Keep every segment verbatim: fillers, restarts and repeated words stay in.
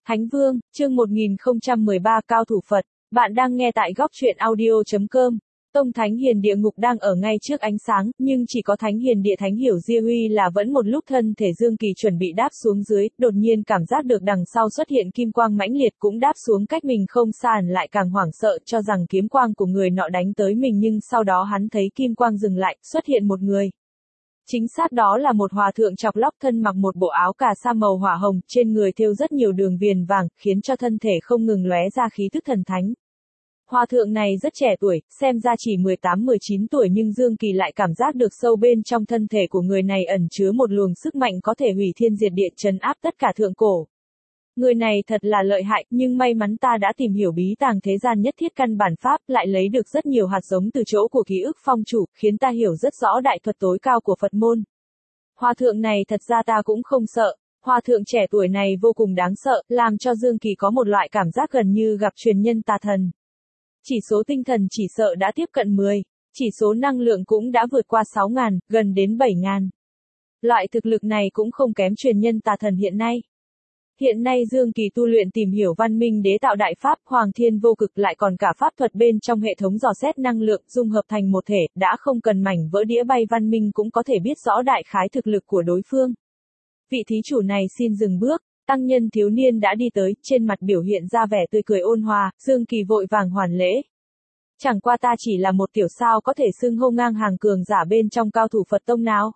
Thánh Vương, chương một nghìn không trăm mười ba Cao thủ Phật, bạn đang nghe tại góc truyện audio.com. Tông Thánh Hiền địa ngục đang ở ngay trước ánh sáng, nhưng chỉ có Thánh Hiền địa Thánh hiểu Diê Huy là vẫn một lúc thân thể Dương Kỳ chuẩn bị đáp xuống dưới, đột nhiên cảm giác được đằng sau xuất hiện kim quang mãnh liệt cũng đáp xuống cách mình không xa, lại càng hoảng sợ cho rằng kiếm quang của người nọ đánh tới mình, nhưng sau đó hắn thấy kim quang dừng lại, xuất hiện một người. Chính xác đó là một hòa thượng chọc lóc, thân mặc một bộ áo cà sa màu hỏa hồng, trên người thêu rất nhiều đường viền vàng, khiến cho thân thể không ngừng lóe ra khí tức thần thánh. Hòa thượng này rất trẻ tuổi, xem ra chỉ mười tám mười chín tuổi, nhưng Dương Kỳ lại cảm giác được sâu bên trong thân thể của người này ẩn chứa một luồng sức mạnh có thể hủy thiên diệt địa, trấn áp tất cả thượng cổ. Người này thật là lợi hại, nhưng may mắn ta đã tìm hiểu bí tàng thế gian nhất thiết căn bản pháp, lại lấy được rất nhiều hạt giống từ chỗ của ký ức phong chủ, khiến ta hiểu rất rõ đại thuật tối cao của Phật môn. Hòa thượng này thật ra ta cũng không sợ. Hòa thượng trẻ tuổi này vô cùng đáng sợ, làm cho Dương Kỳ có một loại cảm giác gần như gặp truyền nhân tà thần. Chỉ số tinh thần chỉ sợ đã tiếp cận mười, chỉ số năng lượng cũng đã vượt qua sáu ngàn, gần đến bảy ngàn. Loại thực lực này cũng không kém truyền nhân tà thần hiện nay. Hiện nay Dương Kỳ tu luyện tìm hiểu văn minh đế tạo đại pháp Hoàng Thiên Vô Cực, lại còn cả pháp thuật bên trong hệ thống dò xét năng lượng dung hợp thành một thể, đã không cần mảnh vỡ đĩa bay văn minh cũng có thể biết rõ đại khái thực lực của đối phương. Vị thí chủ này xin dừng bước. Tăng nhân thiếu niên đã đi tới, trên mặt biểu hiện ra vẻ tươi cười ôn hòa, Dương Kỳ vội vàng hoàn lễ. Chẳng qua ta chỉ là một tiểu sao có thể xưng hô ngang hàng cường giả bên trong cao thủ Phật tông nào?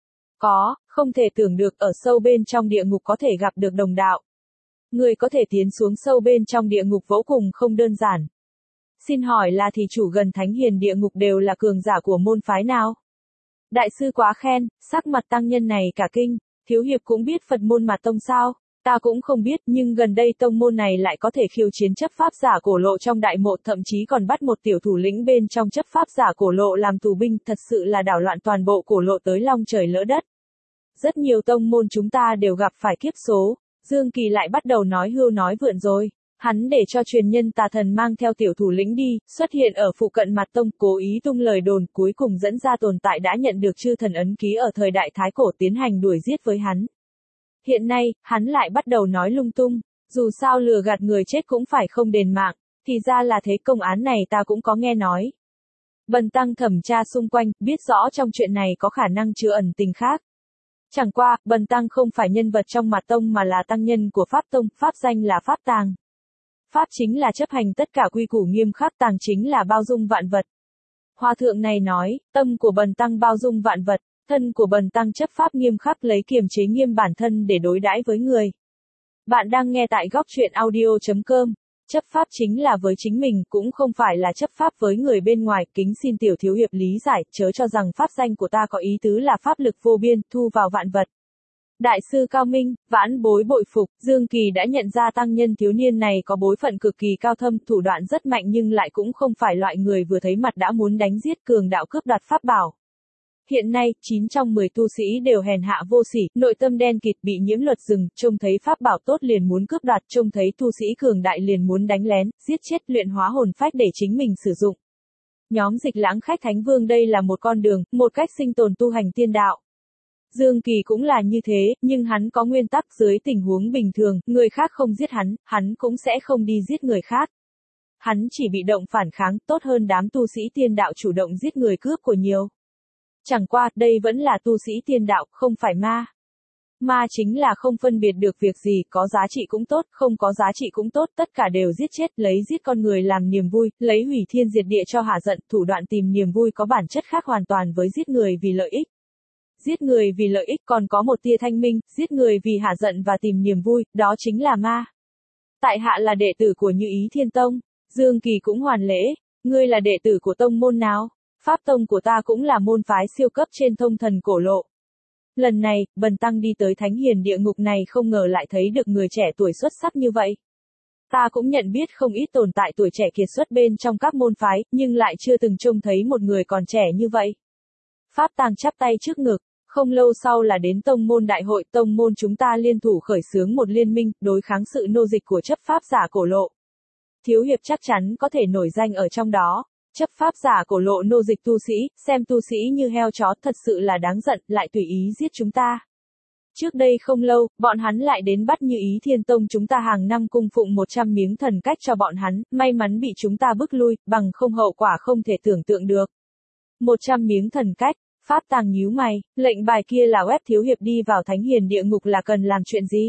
Có, không thể tưởng được ở sâu bên trong địa ngục có thể gặp được đồng đạo. Người có thể tiến xuống sâu bên trong địa ngục vô cùng không đơn giản. Xin hỏi là thí chủ gần Thánh Hiền địa ngục đều là cường giả của môn phái nào? Đại sư quá khen, sắc mặt tăng nhân này cả kinh, thiếu hiệp cũng biết Phật môn mà tông sao? Ta cũng không biết, nhưng gần đây tông môn này lại có thể khiêu chiến chấp pháp giả cổ lộ trong đại mộ, thậm chí còn bắt một tiểu thủ lĩnh bên trong chấp pháp giả cổ lộ làm tù binh, thật sự là đảo loạn toàn bộ cổ lộ tới long trời lỡ đất. Rất nhiều tông môn chúng ta đều gặp phải kiếp số. Dương Kỳ lại bắt đầu nói hưu nói vượn rồi. Hắn để cho truyền nhân tà thần mang theo tiểu thủ lĩnh đi, xuất hiện ở phụ cận mặt tông, cố ý tung lời đồn, cuối cùng dẫn ra tồn tại đã nhận được chư thần ấn ký ở thời đại Thái Cổ tiến hành đuổi giết với hắn. Hiện nay, hắn lại bắt đầu nói lung tung, dù sao lừa gạt người chết cũng phải không đền mạng, thì ra là thế, công án này ta cũng có nghe nói. Bần tăng thẩm tra xung quanh, biết rõ trong chuyện này có khả năng chứa ẩn tình khác. Chẳng qua, bần tăng không phải nhân vật trong mặt tông mà là tăng nhân của Pháp tông, pháp danh là Pháp tàng. Pháp chính là chấp hành tất cả quy củ nghiêm khắc, tàng chính là bao dung vạn vật. Hòa thượng này nói, tâm của bần tăng bao dung vạn vật. Thân của bần tăng chấp pháp nghiêm khắc, lấy kiềm chế nghiêm bản thân để đối đãi với người. Bạn đang nghe tại góc truyện audio.com. Chấp pháp chính là với chính mình, cũng không phải là chấp pháp với người bên ngoài, kính xin tiểu thiếu hiệp lý giải, chớ cho rằng pháp danh của ta có ý tứ là pháp lực vô biên, thu vào vạn vật. Đại sư cao minh, vãn bối bội phục, Dương Kỳ đã nhận ra tăng nhân thiếu niên này có bối phận cực kỳ cao thâm, thủ đoạn rất mạnh, nhưng lại cũng không phải loại người vừa thấy mặt đã muốn đánh giết, cường đạo cướp đoạt pháp bảo. Hiện nay, chín trong mười tu sĩ đều hèn hạ vô sỉ, nội tâm đen kịt, bị nhiễm luật rừng, trông thấy pháp bảo tốt liền muốn cướp đoạt, trông thấy tu sĩ cường đại liền muốn đánh lén, giết chết, luyện hóa hồn phách để chính mình sử dụng. Nhóm Dịch Lãng khách Thánh Vương đây là một con đường, một cách sinh tồn tu hành tiên đạo. Dương Kỳ cũng là như thế, nhưng hắn có nguyên tắc, dưới tình huống bình thường, người khác không giết hắn, hắn cũng sẽ không đi giết người khác. Hắn chỉ bị động phản kháng, tốt hơn đám tu sĩ tiên đạo chủ động giết người cướp của nhiều. Chẳng qua, đây vẫn là tu sĩ tiên đạo, không phải ma. Ma chính là không phân biệt được việc gì, có giá trị cũng tốt, không có giá trị cũng tốt, tất cả đều giết chết, lấy giết con người làm niềm vui, lấy hủy thiên diệt địa cho hả giận, thủ đoạn tìm niềm vui có bản chất khác hoàn toàn với giết người vì lợi ích. Giết người vì lợi ích còn có một tia thanh minh, giết người vì hả giận và tìm niềm vui, đó chính là ma. Tại hạ là đệ tử của Như Ý Thiên Tông. Dương Kỳ cũng hoàn lễ. Ngươi là đệ tử của tông môn nào? Pháp tông của ta cũng là môn phái siêu cấp trên thông thần cổ lộ. Lần này, bần tăng đi tới Thánh Hiền địa ngục này không ngờ lại thấy được người trẻ tuổi xuất sắc như vậy. Ta cũng nhận biết không ít tồn tại tuổi trẻ kiệt xuất bên trong các môn phái, nhưng lại chưa từng trông thấy một người còn trẻ như vậy. Pháp tàng chắp tay trước ngực, không lâu sau là đến tông môn đại hội, tông môn chúng ta liên thủ khởi xướng một liên minh, đối kháng sự nô dịch của chấp pháp giả cổ lộ. Thiếu hiệp chắc chắn có thể nổi danh ở trong đó. Chấp pháp giả cổ lộ nô dịch tu sĩ, xem tu sĩ như heo chó, thật sự là đáng giận, lại tùy ý giết chúng ta. Trước đây không lâu, bọn hắn lại đến bắt Như Ý Thiên Tông chúng ta hàng năm cung phụng một trăm miếng thần cách cho bọn hắn, may mắn bị chúng ta bức lui, bằng không hậu quả không thể tưởng tượng được. một trăm miếng thần cách, Pháp Tàng nhíu mày, lệnh bài kia là web Thiếu Hiệp đi vào Thánh Hiền Địa Ngục là cần làm chuyện gì?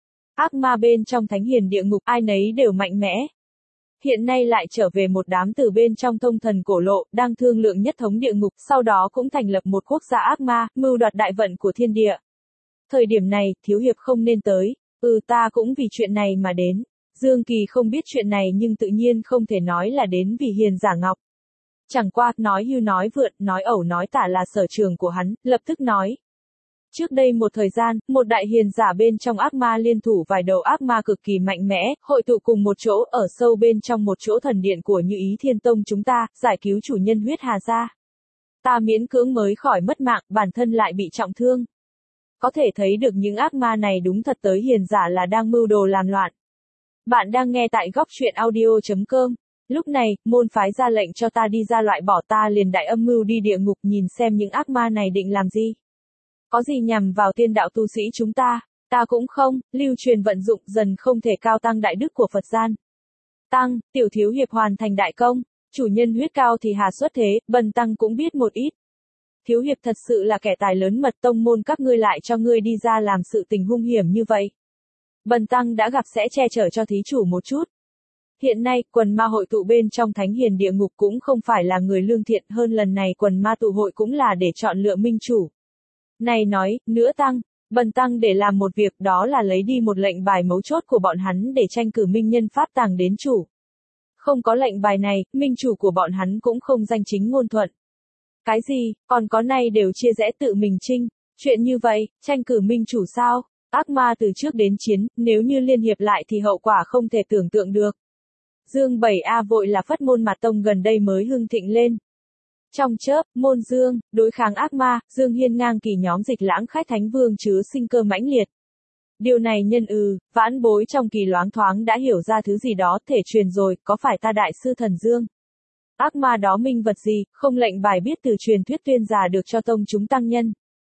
Ác ma bên trong Thánh Hiền Địa Ngục ai nấy đều mạnh mẽ. Hiện nay lại trở về một đám từ bên trong thông thần cổ lộ, đang thương lượng nhất thống địa ngục, sau đó cũng thành lập một quốc gia ác ma, mưu đoạt đại vận của thiên địa. Thời điểm này, Thiếu Hiệp không nên tới, ừ ta cũng vì chuyện này mà đến. Dương Kỳ không biết chuyện này nhưng tự nhiên không thể nói là đến vì Hiền Giả Ngọc. Chẳng qua, nói hưu nói vượn, nói ẩu nói tả là sở trường của hắn, lập tức nói. Trước đây một thời gian, một đại hiền giả bên trong ác ma liên thủ vài đầu ác ma cực kỳ mạnh mẽ, hội tụ cùng một chỗ ở sâu bên trong một chỗ thần điện của Như Ý Thiên Tông chúng ta, giải cứu chủ nhân huyết hà gia. Ta miễn cưỡng mới khỏi mất mạng, bản thân lại bị trọng thương. Có thể thấy được những ác ma này đúng thật tới hiền giả là đang mưu đồ làm loạn. Bạn đang nghe tại góc truyện audio chấm com. Lúc này, môn phái ra lệnh cho ta đi ra loại bỏ ta liền đại âm mưu đi địa ngục nhìn xem những ác ma này định làm gì. Có gì nhằm vào tiên đạo tu sĩ chúng ta, ta cũng không, lưu truyền vận dụng dần không thể cao tăng đại đức của Phật gian. Tăng, tiểu thiếu hiệp hoàn thành đại công, chủ nhân huyết cao thì hà xuất thế, bần tăng cũng biết một ít. Thiếu hiệp thật sự là kẻ tài lớn mật tông môn các ngươi lại cho ngươi đi ra làm sự tình hung hiểm như vậy. Bần tăng đã gặp sẽ che chở cho thí chủ một chút. Hiện nay, quần ma hội tụ bên trong Thánh Hiền Địa Ngục cũng không phải là người lương thiện hơn lần này quần ma tụ hội cũng là để chọn lựa minh chủ. Này nói, nữa tăng, bần tăng để làm một việc đó là lấy đi một lệnh bài mấu chốt của bọn hắn để tranh cử minh nhân Pháp Tàng đến chủ. Không có lệnh bài này, minh chủ của bọn hắn cũng không danh chính ngôn thuận. Cái gì, còn có này đều chia rẽ tự mình trinh, chuyện như vậy, tranh cử minh chủ sao? Ác ma từ trước đến chiến, nếu như liên hiệp lại thì hậu quả không thể tưởng tượng được. Dương bảy A vội là Phất Môn Mạt Tông gần đây mới hưng thịnh lên. Trong chớp, môn Dương, đối kháng ác ma, Dương hiên ngang kỳ nhóm dịch lãng khách thánh vương chứa sinh cơ mãnh liệt. Điều này nhân ư, vãn bối trong kỳ loáng thoáng đã hiểu ra thứ gì đó thể truyền rồi, có phải ta đại sư thần Dương? Ác ma đó minh vật gì, không lệnh bài biết từ truyền thuyết tuyên giả được cho tông chúng tăng nhân.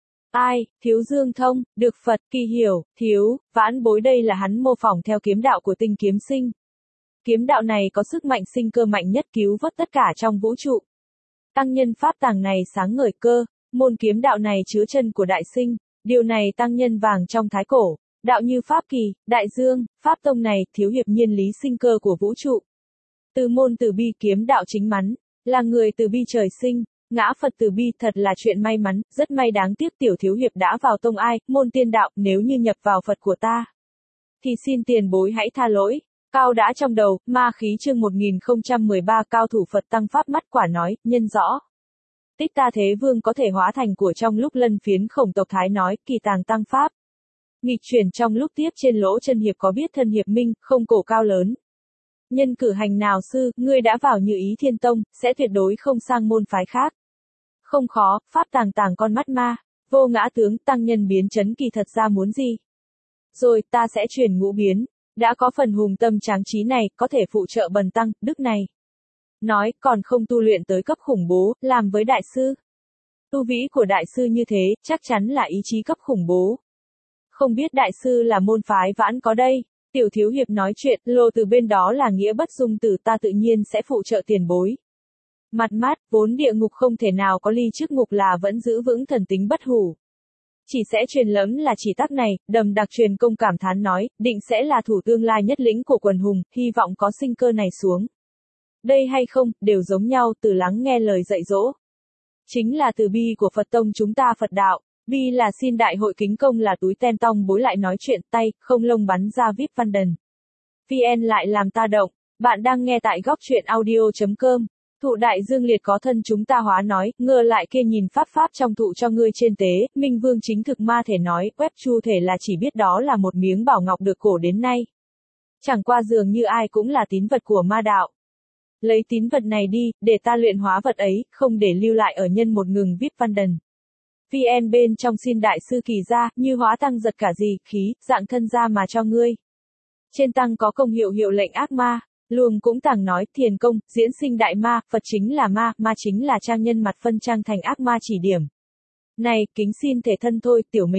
Ai, thiếu Dương thông, được Phật kỳ hiểu, thiếu, vãn bối đây là hắn mô phỏng theo kiếm đạo của tinh kiếm sinh. Kiếm đạo này có sức mạnh sinh cơ mạnh nhất cứu vớt tất cả trong vũ trụ. Tăng nhân Pháp Tàng này sáng ngời cơ, môn kiếm đạo này chứa chân của đại sinh, điều này tăng nhân vàng trong thái cổ, đạo như Pháp Kỳ, Đại Dương, Pháp Tông này, thiếu hiệp nhiên lý sinh cơ của vũ trụ. Từ môn từ bi kiếm đạo chính mắn, là người từ bi trời sinh, ngã Phật từ bi thật là chuyện may mắn, rất may đáng tiếc tiểu thiếu hiệp đã vào tông ai, môn tiên đạo, nếu như nhập vào Phật của ta. Thì xin tiền bối hãy tha lỗi. Cao đã trong đầu, ma khí chương một nghìn không trăm mười ba cao thủ Phật tăng pháp mắt quả nói, nhân rõ. Tích ta thế vương có thể hóa thành của trong lúc lân phiến khổng tộc thái nói, kỳ tàng tăng pháp. Nghịch chuyển trong lúc tiếp trên lỗ chân hiệp có biết thân hiệp minh, không cổ cao lớn. Nhân cử hành nào sư, ngươi đã vào Như Ý Thiên Tông, sẽ tuyệt đối không sang môn phái khác. Không khó, pháp tàng tàng con mắt ma, vô ngã tướng tăng nhân biến chấn kỳ thật ra muốn gì. Rồi, ta sẽ truyền ngũ biến. Đã có phần hùng tâm tráng trí này, có thể phụ trợ bần tăng, đức này. Nói, còn không tu luyện tới cấp khủng bố, làm với đại sư. Tu vĩ của đại sư như thế, chắc chắn là ý chí cấp khủng bố. Không biết đại sư là môn phái vãn có đây, tiểu thiếu hiệp nói chuyện, lô từ bên đó là nghĩa bất dung từ ta tự nhiên sẽ phụ trợ tiền bối. Mặt mát, vốn địa ngục không thể nào có ly trước ngục là vẫn giữ vững thần tính bất hủ. Chỉ sẽ truyền lẫm là chỉ tắc này, đầm đặc truyền công cảm thán nói, định sẽ là thủ tương lai nhất lĩnh của quần hùng, hy vọng có sinh cơ này xuống. Đây hay không, đều giống nhau, từ lắng nghe lời dạy dỗ. Chính là từ bi của Phật tông chúng ta Phật đạo, bi là xin đại hội kính công là túi ten tong bối lại nói chuyện tay, không lông bắn ra vip văn đần. vê en lại làm ta động, bạn đang nghe tại góc truyện audio chấm com. Thụ đại dương liệt có thân chúng ta hóa nói, ngờ lại kia nhìn pháp pháp trong thụ cho ngươi trên tế, minh vương chính thực ma thể nói, web chu thể là chỉ biết đó là một miếng bảo ngọc được cổ đến nay. Chẳng qua dường như ai cũng là tín vật của ma đạo. Lấy tín vật này đi, để ta luyện hóa vật ấy, không để lưu lại ở nhân một ngừng vip văn đần. vê en bên trong xin đại sư kỳ ra, như hóa tăng giật cả gì, khí, dạng thân ra mà cho ngươi. Trên tăng có công hiệu hiệu lệnh ác ma. Luồng cũng tàng nói, thiền công, diễn sinh đại ma, Phật chính là ma, ma chính là trang nhân mặt phân trang thành ác ma chỉ điểm. Này, kính xin thể thân thôi, tiểu mình,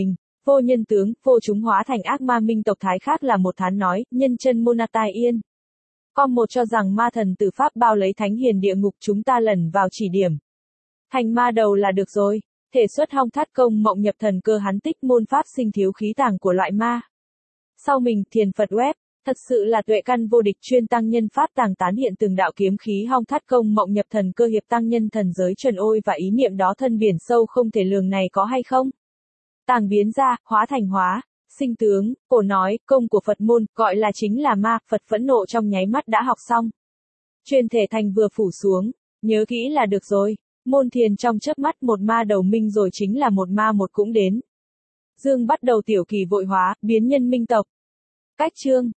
vô nhân tướng, vô chúng hóa thành ác ma minh tộc Thái khác là một thán nói, nhân chân Monatai Yên. Com một cho rằng ma thần từ Pháp bao lấy thánh hiền địa ngục chúng ta lẩn vào chỉ điểm. Thành ma đầu là được rồi. Thể xuất hong thắt công mộng nhập thần cơ hắn tích môn pháp sinh thiếu khí tàng của loại ma. Sau mình, thiền Phật web, thật sự là tuệ căn vô địch chuyên tăng nhân pháp tàng tán hiện từng đạo kiếm khí hong thắt công mộng nhập thần cơ hiệp tăng nhân thần giới chuẩn ôi và ý niệm đó thân biển sâu không thể lường này có hay không? Tàng biến ra, hóa thành hóa, sinh tướng, cổ nói, công của Phật môn, gọi là chính là ma, Phật phẫn nộ trong nháy mắt đã học xong. Truyền thể thành vừa phủ xuống, nhớ kỹ là được rồi. Môn thiền trong chớp mắt một ma đầu minh rồi chính là một ma một cũng đến. Dương bắt đầu tiểu kỳ vội hóa, biến nhân minh tộc. Cách chương